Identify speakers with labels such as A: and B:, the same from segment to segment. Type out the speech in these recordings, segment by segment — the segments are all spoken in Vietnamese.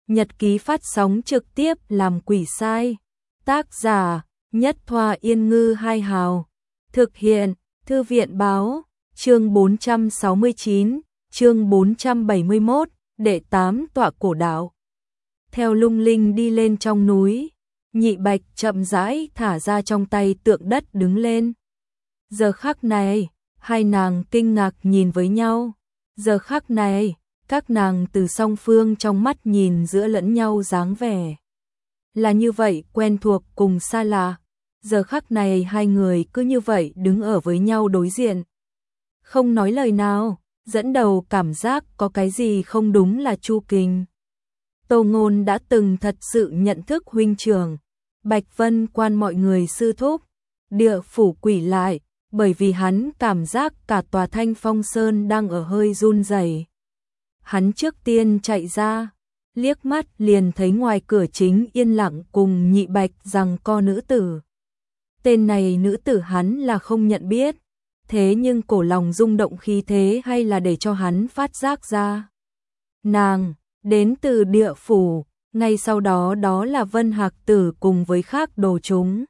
A: Nhật ký phát sóng trực tiếp làm quỷ sai. Tác giả Nhất Thoa Yên Ngư Hai Hào. Thực hiện Thư viện Báo. Chương 469, chương 471, đệ 8 tọa cổ đạo. Theo lung linh đi lên trong núi, Nhị Bạch chậm rãi thả ra trong tay tượng đất đứng lên. Giờ khắc này, hai nàng kinh ngạc nhìn với nhau. Giờ khắc này, các nàng từ song phương trong mắt nhìn giữa lẫn nhau dáng vẻ. Là như vậy quen thuộc cùng xa lạ. Giờ khắc này hai người cứ như vậy đứng ở với nhau đối diện. Không nói lời nào, dẫn đầu cảm giác có cái gì không đúng là Chu Kình. Tô Ngôn đã từng thật sự nhận thức huynh trưởng, Bạch Vân Quan mọi người sư thúc, địa phủ quỷ lại, bởi vì hắn cảm giác cả tòa Thanh Phong Sơn đang ở hơi run rẩy. Hắn trước tiên chạy ra, liếc mắt liền thấy ngoài cửa chính yên lặng cùng Nhị Bạch giằng co nữ tử. Tên này nữ tử hắn là không nhận biết, thế nhưng cổ lòng rung động khí thế hay là để cho hắn phát giác ra. Nàng đến từ địa phủ, ngay sau đó đó là Vân Hạc Tử cùng với khác đồ chúng.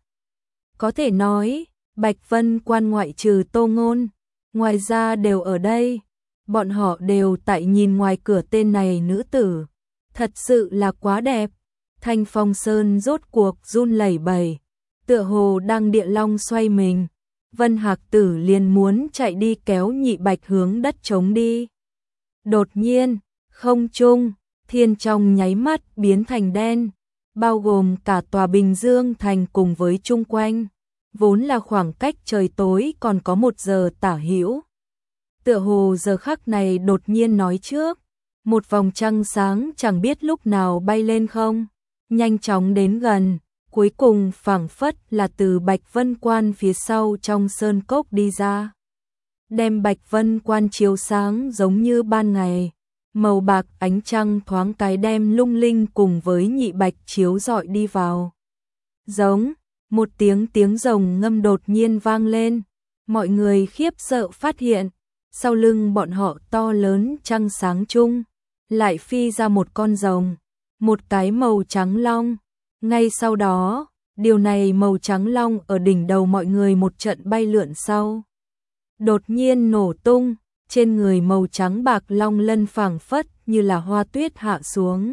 A: Có thể nói, Bạch Vân Quan ngoại trừ Tô Ngôn, ngoài ra đều ở đây. Bọn họ đều tại nhìn ngoài cửa tên này nữ tử. Thật sự là quá đẹp. Thanh Phong Sơn rốt cuộc run lẩy bẩy, tựa hồ đang địa long xoay mình. Vân Hạc Tử liền muốn chạy đi kéo Nhị Bạch hướng đất trống đi. Đột nhiên, không trung, thiên trong nháy mắt biến thành đen, bao gồm cả tòa Bình Dương thành cùng với chung quanh. Vốn là khoảng cách trời tối còn có 1 giờ tả hữu. Tựa hồ giờ khắc này đột nhiên nói trước, một vòng trăng sáng chẳng biết lúc nào bay lên không, nhanh chóng đến gần, cuối cùng phảng phất là từ Bạch Vân Quan phía sau trong sơn cốc đi ra. Đem Bạch Vân Quan chiếu sáng giống như ban ngày, màu bạc ánh trăng thoáng cái đem lung linh cùng với Nhị Bạch chiếu rọi đi vào. Giống, một tiếng rồng ngâm đột nhiên vang lên, mọi người khiếp sợ phát hiện. Sau lưng bọn họ to lớn trăng sáng chung, lại phi ra một con rồng, một cái màu trắng long. Ngay sau đó, điều này màu trắng long ở đỉnh đầu mọi người một trận bay lượn sau. Đột nhiên nổ tung, trên người màu trắng bạc long lân phảng phất như là hoa tuyết hạ xuống.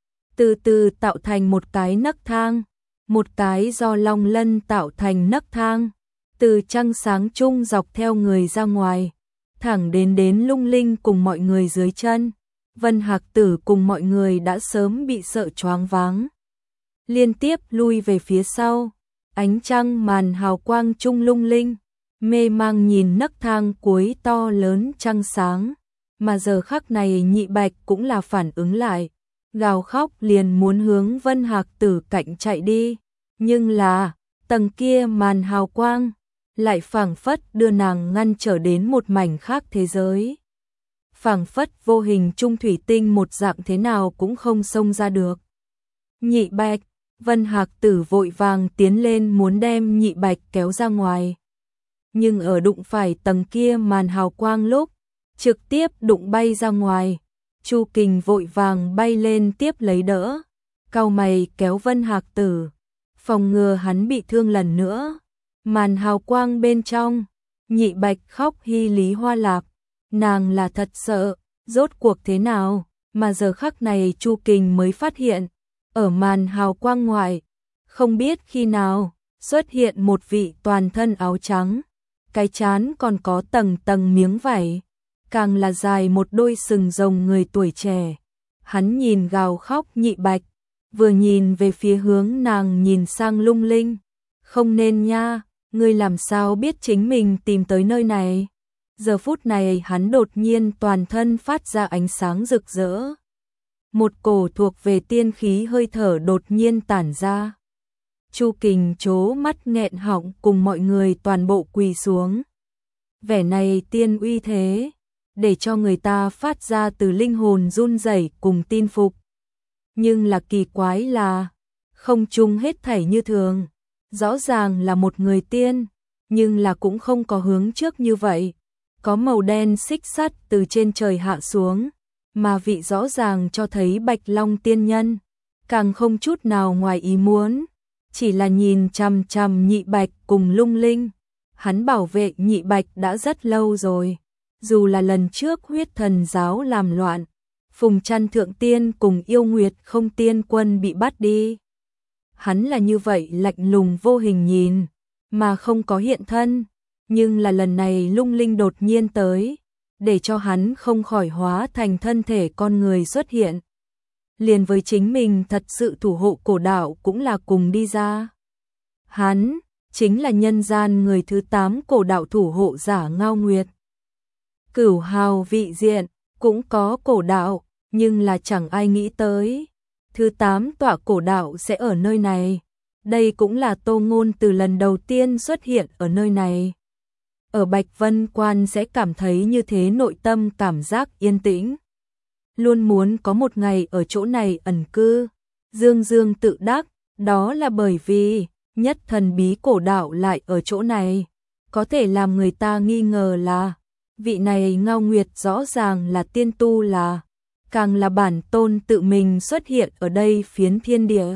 A: Từ từ tạo thành một cái nấc thang, một cái do long lân tạo thành nấc thang, từ trăng sáng chung dọc theo người ra ngoài. Thẳng đến lung linh cùng mọi người dưới chân. Vân Hạc Tử cùng mọi người đã sớm bị sợ choáng váng, liên tiếp lui về phía sau. Ánh trăng màn hào quang trung lung linh, mê mang nhìn nấc thang cuối to lớn trăng sáng. Mà giờ khắc này Nhị Bạch cũng là phản ứng lại, gào khóc liền muốn hướng Vân Hạc Tử cạnh chạy đi. Nhưng là, tầng kia màn hào quang lại phảng phất đưa nàng ngăn trở đến một mảnh khác thế giới. Phảng phất vô hình trung thủy tinh một dạng thế nào cũng không xông ra được. Nhị Bạch, Vân Hạc Tử vội vàng tiến lên muốn đem Nhị Bạch kéo ra ngoài. Nhưng ở đụng phải tầng kia màn hào quang lúc, trực tiếp đụng bay ra ngoài. Chu Kình vội vàng bay lên tiếp lấy đỡ, cau mày kéo Vân Hạc Tử, phòng ngừa hắn bị thương lần nữa. Màn hào quang bên trong, Nhị Bạch khóc hy lý hoa lạp, nàng là thật sợ, rốt cuộc thế nào, mà giờ khắc này Chu Kình mới phát hiện, ở màn hào quang ngoài, không biết khi nào, xuất hiện một vị toàn thân áo trắng, cái trán còn có tầng tầng miếng vảy, càng là dài một đôi sừng rồng người tuổi trẻ. Hắn nhìn gào khóc Nhị Bạch, vừa nhìn về phía hướng nàng nhìn sang lung linh, không nên nha. Ngươi làm sao biết chính mình tìm tới nơi này? Giờ phút này hắn đột nhiên toàn thân phát ra ánh sáng rực rỡ. Một cổ thuộc về tiên khí hơi thở đột nhiên tản ra. Chu Kình trố mắt nghẹn họng cùng mọi người toàn bộ quỳ xuống. Vẻ này tiên uy thế, để cho người ta phát ra từ linh hồn run rẩy cùng tin phục. Nhưng là kỳ quái là, không chung hết thảy như thường. Rõ ràng là một người tiên, nhưng là cũng không có hướng trước như vậy. Có màu đen xích sắt từ trên trời hạ xuống, mà vị rõ ràng cho thấy Bạch Long tiên nhân, càng không chút nào ngoài ý muốn, chỉ là nhìn chằm chằm Nhị Bạch cùng Lung Linh. Hắn bảo vệ Nhị Bạch đã rất lâu rồi, dù là lần trước Huyết Thần giáo làm loạn, Phùng Trăn Thượng Tiên cùng Yêu Nguyệt Không Tiên Quân bị bắt đi. Hắn là như vậy lạnh lùng vô hình nhìn, mà không có hiện thân, nhưng là lần này Lung Linh đột nhiên tới, để cho hắn không khỏi hóa thành thân thể con người xuất hiện. Liền với chính mình thật sự thủ hộ cổ đạo cũng là cùng đi ra. Hắn chính là nhân gian người thứ 8 cổ đạo thủ hộ giả Ngao Nguyệt. Cửu hào vị diện cũng có cổ đạo, nhưng là chẳng ai nghĩ tới thứ 8 tọa cổ đạo sẽ ở nơi này. Đây cũng là Tô Ngôn từ lần đầu tiên xuất hiện ở nơi này. Ở Bạch Vân Quan sẽ cảm thấy như thế, nội tâm cảm giác yên tĩnh. Luôn muốn có một ngày ở chỗ này ẩn cư. Dương Dương tự đắc, đó là bởi vì nhất thần bí cổ đạo lại ở chỗ này. Có thể làm người ta nghi ngờ là vị này Ngao Nguyệt rõ ràng là tiên tu, là càng là bản tôn tự mình xuất hiện ở đây phiến thiên địa.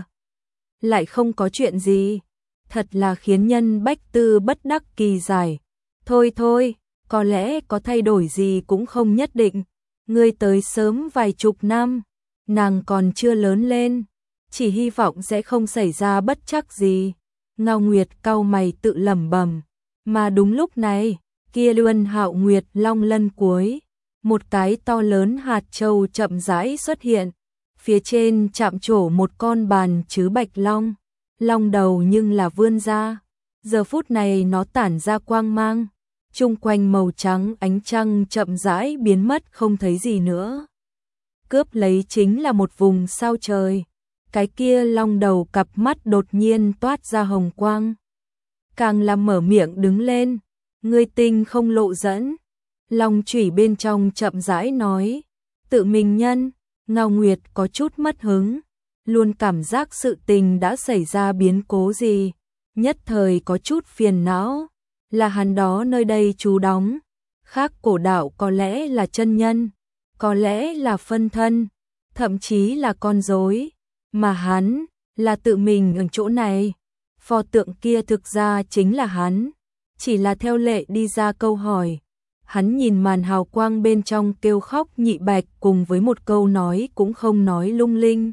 A: Lại không có chuyện gì, thật là khiến nhân bách tư bất đắc kỳ giải. Thôi thôi, có lẽ có thay đổi gì cũng không nhất định. Ngươi tới sớm vài chục năm, nàng còn chưa lớn lên, chỉ hy vọng sẽ không xảy ra bất trắc gì. Ngao Nguyệt cau mày tự lẩm bẩm, mà đúng lúc này, kia Luân Hạo Nguyệt Long lân cuối, một cái to lớn hạt châu chậm rãi xuất hiện, phía trên chạm trổ một con bàn chứ bạch long, long đầu nhưng là vươn ra. Giờ phút này nó tản ra quang mang, chung quanh màu trắng ánh trăng chậm rãi biến mất không thấy gì nữa. Cướp lấy chính là một vùng sao trời. Cái kia long đầu cặp mắt đột nhiên toát ra hồng quang. Càng làm mở miệng đứng lên, ngươi tinh không lộ dẫn. Long chủy bên trong chậm rãi nói, tự mình nhân. Ngao Nguyệt có chút mất hứng, luôn cảm giác sự tình đã xảy ra biến cố gì, nhất thời có chút phiền não. Là hắn đó nơi đây trú đóng, khác cổ đạo có lẽ là chân nhân, có lẽ là phân thân, thậm chí là con rối, mà hắn là tự mình ở chỗ này. Pho tượng kia thực ra chính là hắn, chỉ là theo lệ đi ra câu hỏi. Hắn nhìn màn hào quang bên trong kêu khóc Nhị Bạch cùng với một câu nói cũng không nói Lung Linh.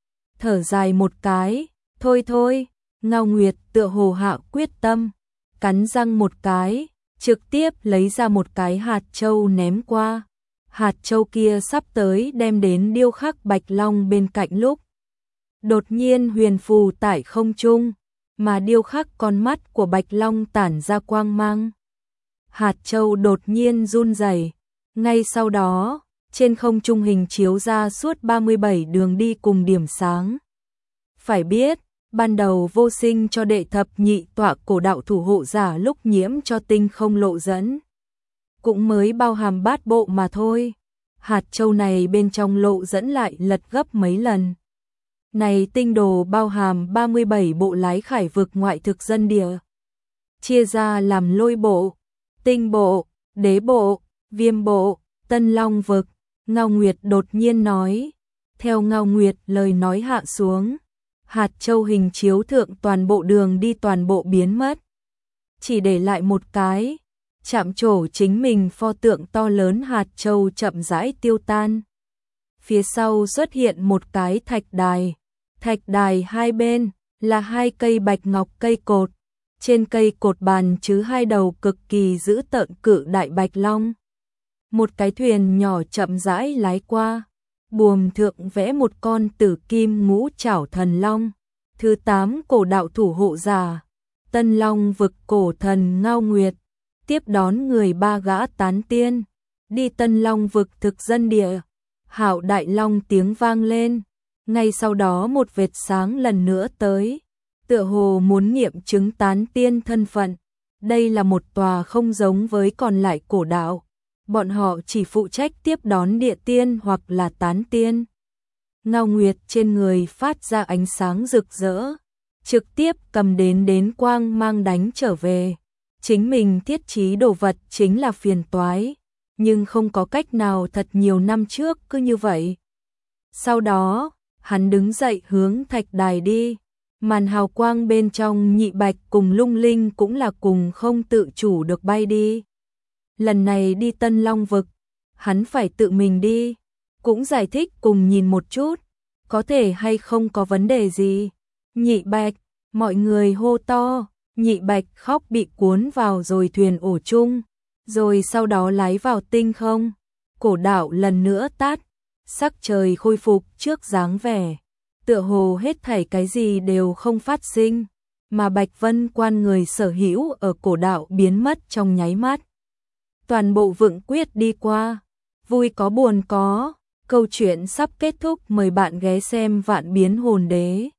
A: Thở dài một cái, thôi thôi. Ngao Nguyệt tựa hồ hạ quyết tâm, cắn răng một cái, trực tiếp lấy ra một cái hạt châu ném qua. Hạt châu kia sắp tới đem đến điêu khắc Bạch Long bên cạnh lúc đột nhiên huyền phù tại không trung, mà điêu khắc con mắt của Bạch Long tản ra quang mang. Hạt châu đột nhiên run rẩy, ngay sau đó, trên không trung hình chiếu ra suốt 37 đường đi cùng điểm sáng. Phải biết, ban đầu vô sinh cho đệ thập nhị tọa cổ đạo thủ hộ giả lúc nhiễm cho tinh không lộ dẫn, cũng mới bao hàm bát bộ mà thôi. Hạt châu này bên trong lộ dẫn lại lật gấp mấy lần. Này tinh đồ bao hàm 37 bộ lái khải vực ngoại thực dân địa, chia ra làm lôi bộ, tinh bộ, đế bộ, viêm bộ, tân long vực. Ngao Nguyệt đột nhiên nói. Theo Ngao Nguyệt lời nói hạ xuống, hạt châu hình chiếu thượng toàn bộ đường đi toàn bộ biến mất, chỉ để lại một cái chạm trổ chính mình pho tượng to lớn. Hạt châu chậm rãi tiêu tan, phía sau xuất hiện một cái thạch đài. Thạch đài hai bên là hai cây bạch ngọc cây cột, trên cây cột bàn chứ hai đầu cực kỳ dữ tợn cự đại bạch long. Một cái thuyền nhỏ chậm rãi lái qua, buồm thượng vẽ một con tử kim ngũ trảo thần long, thứ 8 cổ đạo thủ hộ giả, Tân Long vực cổ thần Ngao Nguyệt, tiếp đón người 3 gã tán tiên, đi Tân Long vực thực dân địa. Hạo đại long tiếng vang lên, ngay sau đó một vệt sáng lần nữa tới, tựa hồ muốn nghiệm chứng tán tiên thân phận. Đây là một tòa không giống với còn lại cổ đạo, bọn họ chỉ phụ trách tiếp đón địa tiên hoặc là tán tiên. Ngao Nguyệt trên người phát ra ánh sáng rực rỡ, trực tiếp cầm đến quang mang đánh trở về. Chính mình thiết trí đồ vật chính là phiền toái, nhưng không có cách nào, thật nhiều năm trước cứ như vậy. Sau đó, hắn đứng dậy hướng thạch đài đi, màn hào quang bên trong Nhị Bạch cùng Lung Linh cũng là cùng không tự chủ được bay đi. Lần này đi Tân Long vực, hắn phải tự mình đi, cũng giải thích cùng nhìn một chút, có thể hay không có vấn đề gì. Nhị Bạch, mọi người hô to, Nhị Bạch khóc bị cuốn vào rồi thuyền ổ chung, rồi sau đó lái vào tinh không. Cổ đạo lần nữa tắt, sắc trời khôi phục trước dáng vẻ, tựa hồ hết thảy cái gì đều không phát sinh, mà Bạch Vân Quan người sở hữu ở cổ đạo biến mất trong nháy mắt. Toàn bộ Vượng Quyết đi qua, vui có buồn có, câu chuyện sắp kết thúc, mời bạn ghé xem Vạn Biến Hồn Đế.